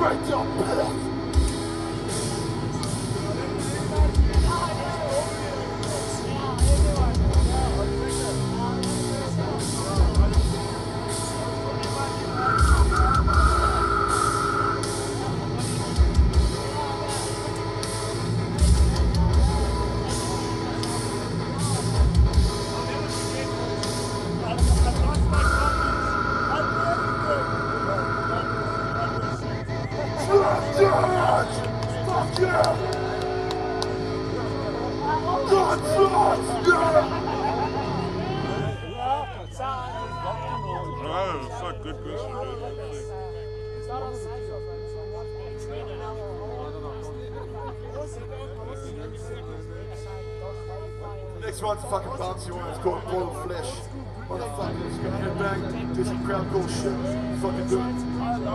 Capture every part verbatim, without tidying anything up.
Straight up pillars! Fuck yeah! God, Oh, fuck, good question, next one's a fucking bouncy one, it's called Boiled Flesh. Motherfucker, it's gonna get banged, do some crowd cool shit, fucking do it.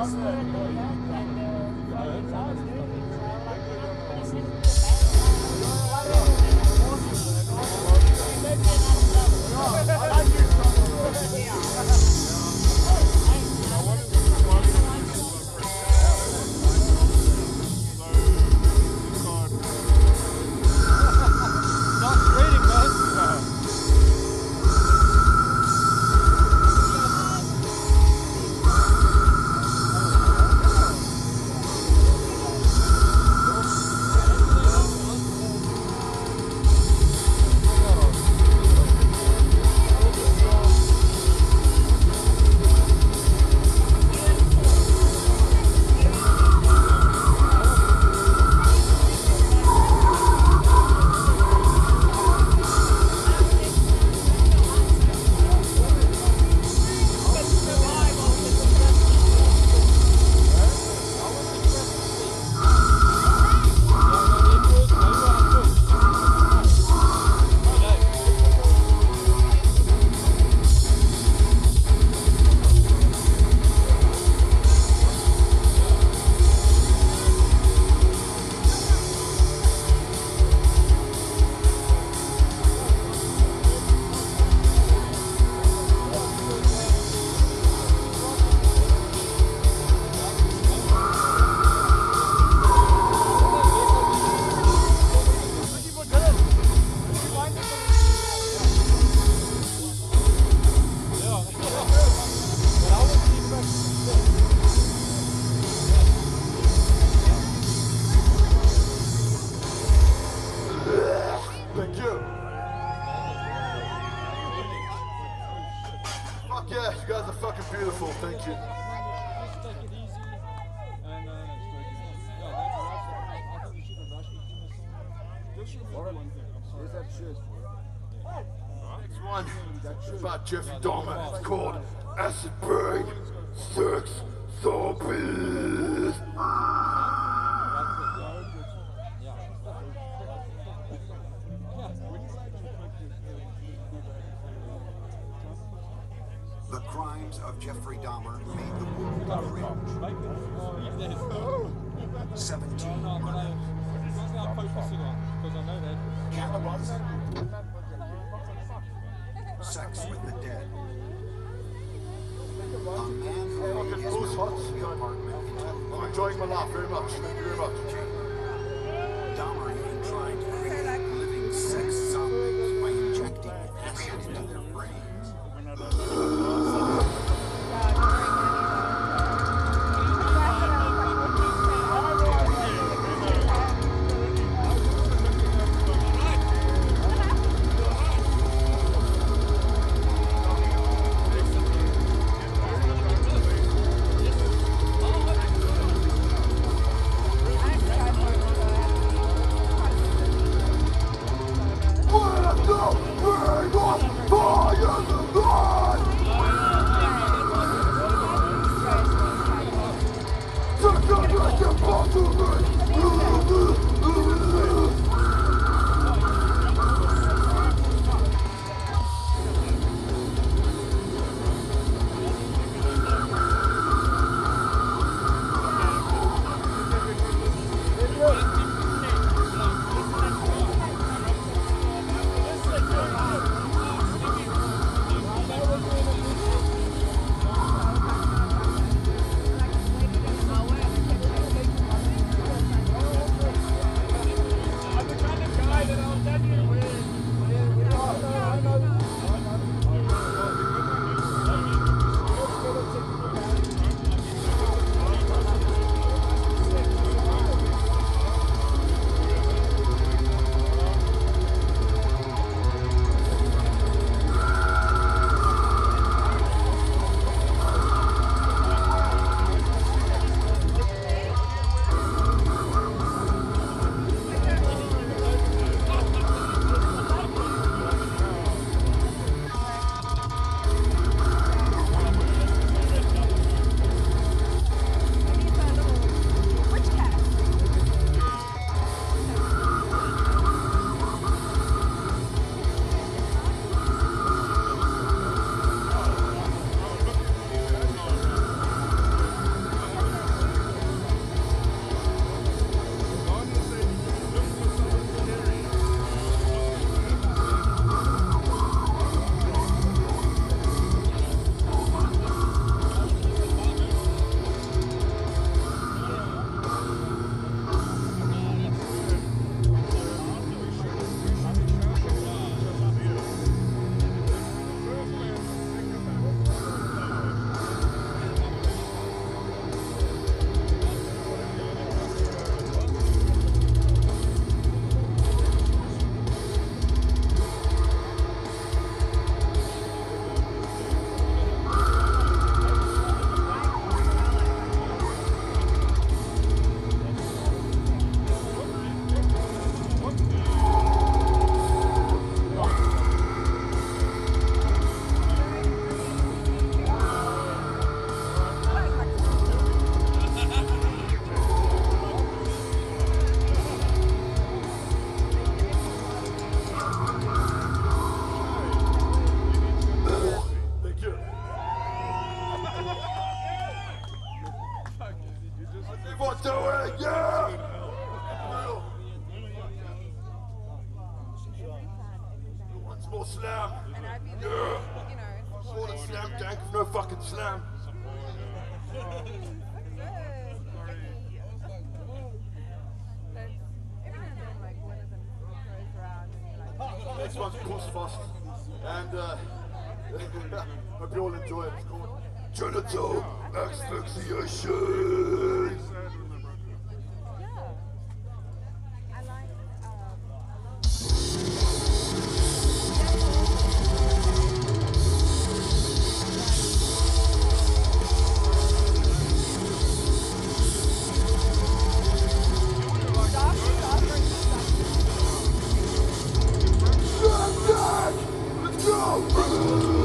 Thank you. Fuck yeah, you guys are fucking beautiful, thank you. Next one is about Jeffrey Dahmer. It's called Acid Brain Sex Zombies. The crimes of Jeffrey Dahmer made the world cringe. Seventeen murders. Cannibalism. Sex with the dead. A man who made his cozy apartment into a I'm enjoying my life very much. Thank you very much. Dahmer even tried to create living sex zombies by injecting acid into their brains. Fire the God! do it, yeah! Once more slam. And I'd be, Yeah. you know, Call it slam dank if no fucking slam. good. That's, every now and then, like, one of them goes around and you're like, Next one's Puss Fast. And uh, hope you all enjoy it. It's called Genital Asphyxiation. yeah. I like, um, stop, stop, or stop. Slam dank! Let's go!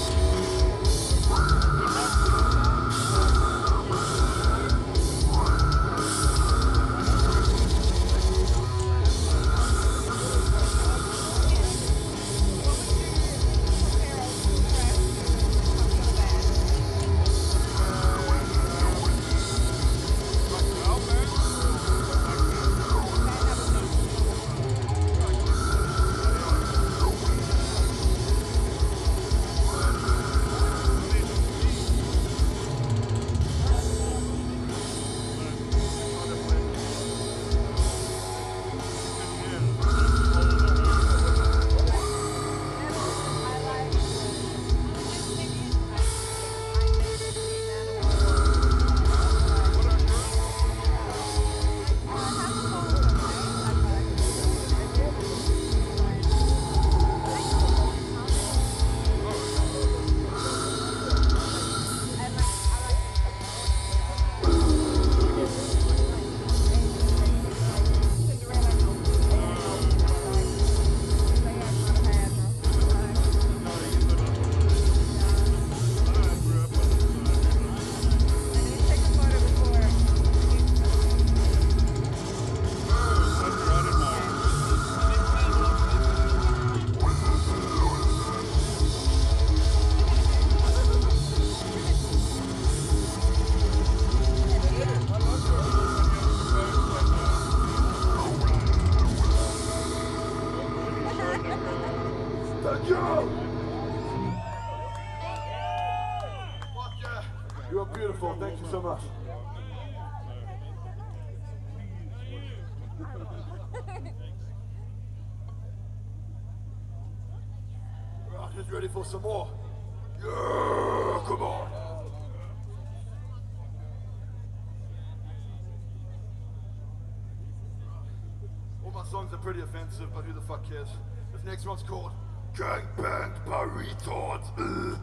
Thank you! Fuck yeah! You are beautiful, thank you so much. Right, who's ready for some more? Yeah, come on! All my songs are pretty offensive, but who the fuck cares? This next one's called Gangbanged by Retards. Ugh.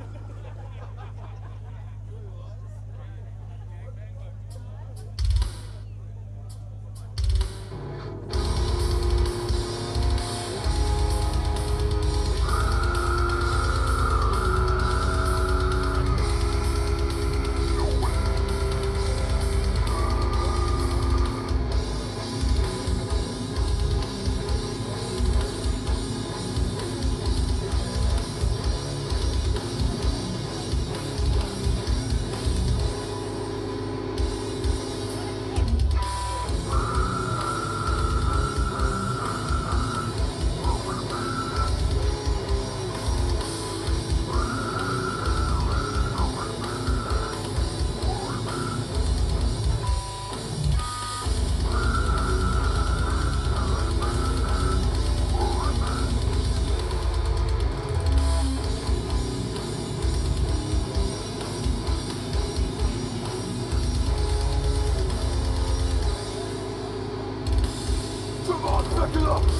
Come on, pick it up!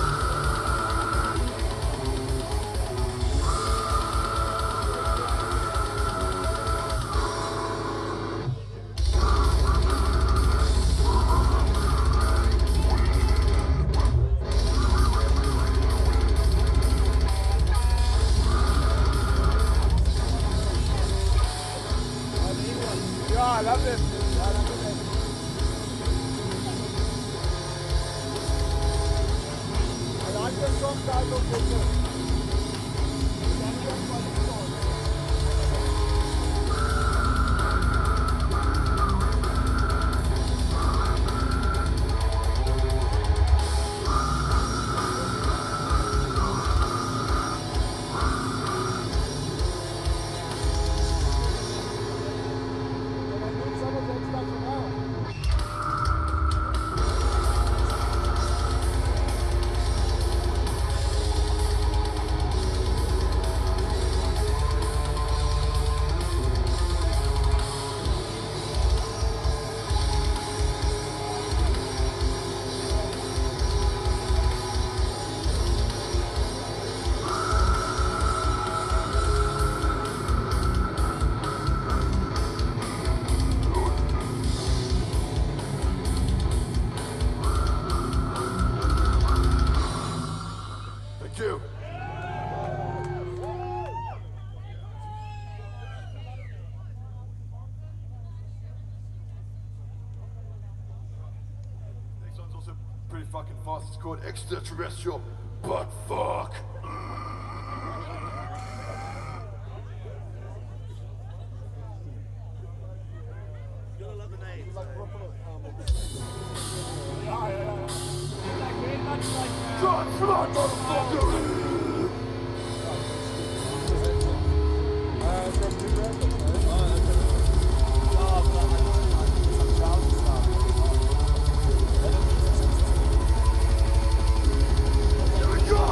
Yeah, I love it. Yeah, I love it. I like the song title also. really fucking fast. It's called Extraterrestrial Butt Fuck. Gotta love the name. John Slot, motherfucker! Here we go!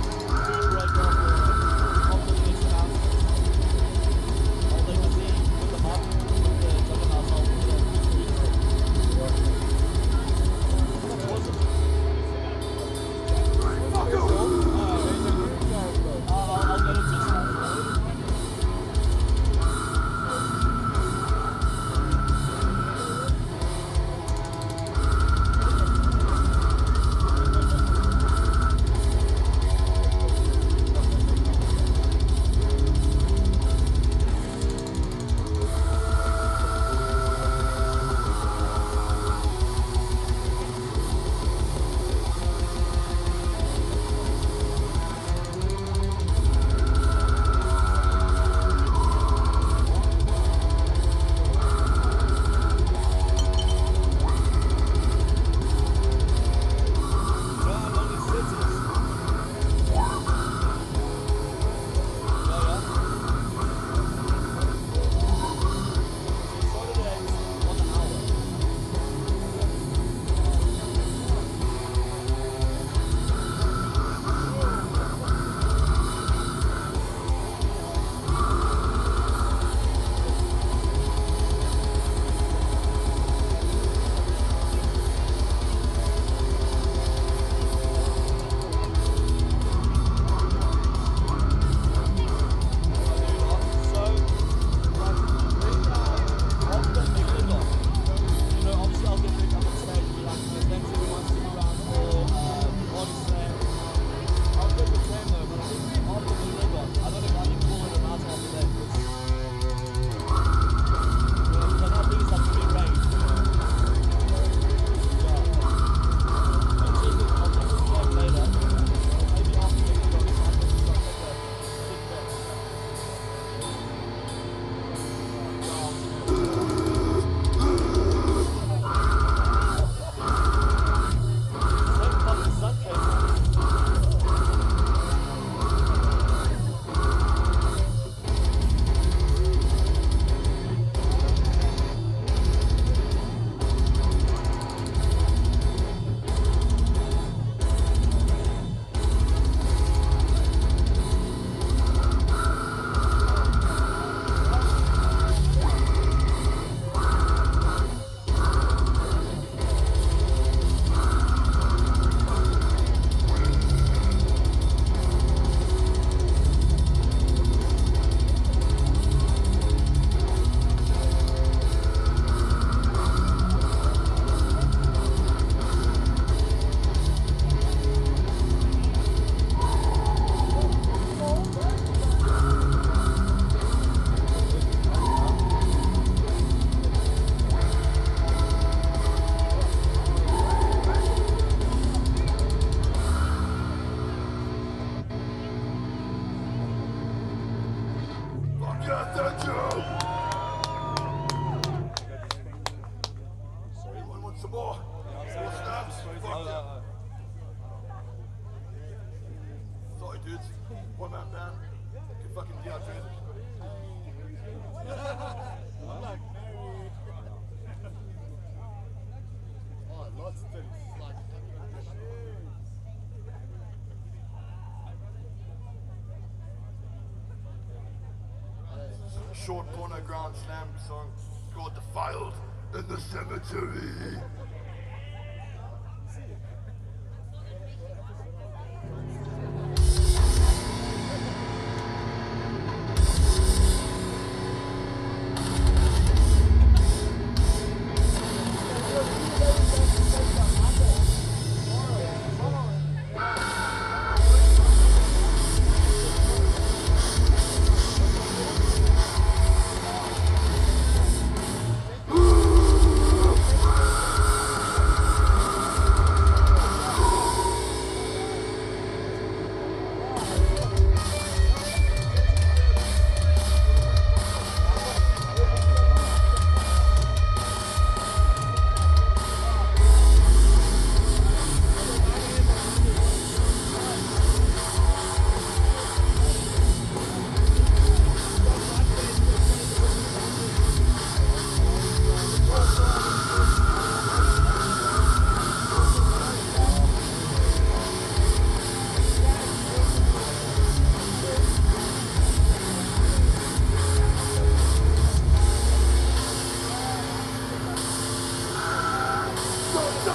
Short porno Grand Slam song called Defiled in the Cemetery.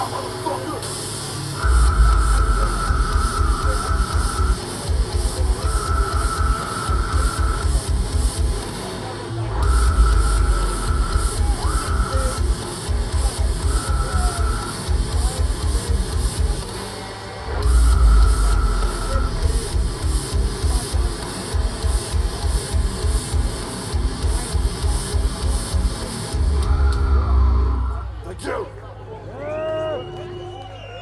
now, motherfucker! Thank you!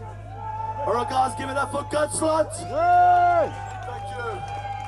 All right, guys, give it up for Gutslot. Hey! Thank you.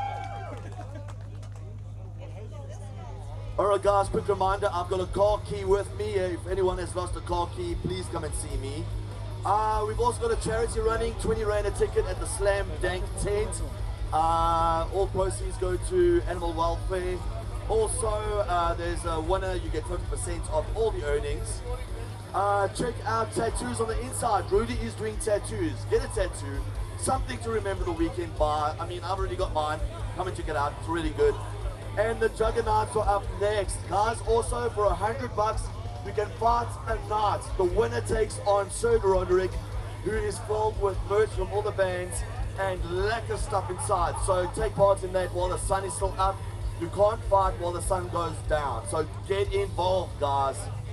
All right, guys, quick reminder, I've got a car key with me. If anyone has lost a car key, please come and see me. Uh, we've also got a charity running, twenty rand a ticket at the Slam Dank tent. Uh, all proceeds go to animal welfare. Also, uh, there's a winner, you get fifty percent of all the earnings. Uh, check out tattoos on the inside. Rudy is doing tattoos. Get a tattoo. Something to remember the weekend by. I mean, I've already got mine. Come and check it out. It's really good. And the Juggernauts are up next. Guys, also for a hundred bucks, we can fight a night. The winner takes on Sir Roderick, who is filled with merch from all the bands and lacquer stuff inside. So take part in that while the sun is still up. You can't fight while the sun goes down. So get involved, guys.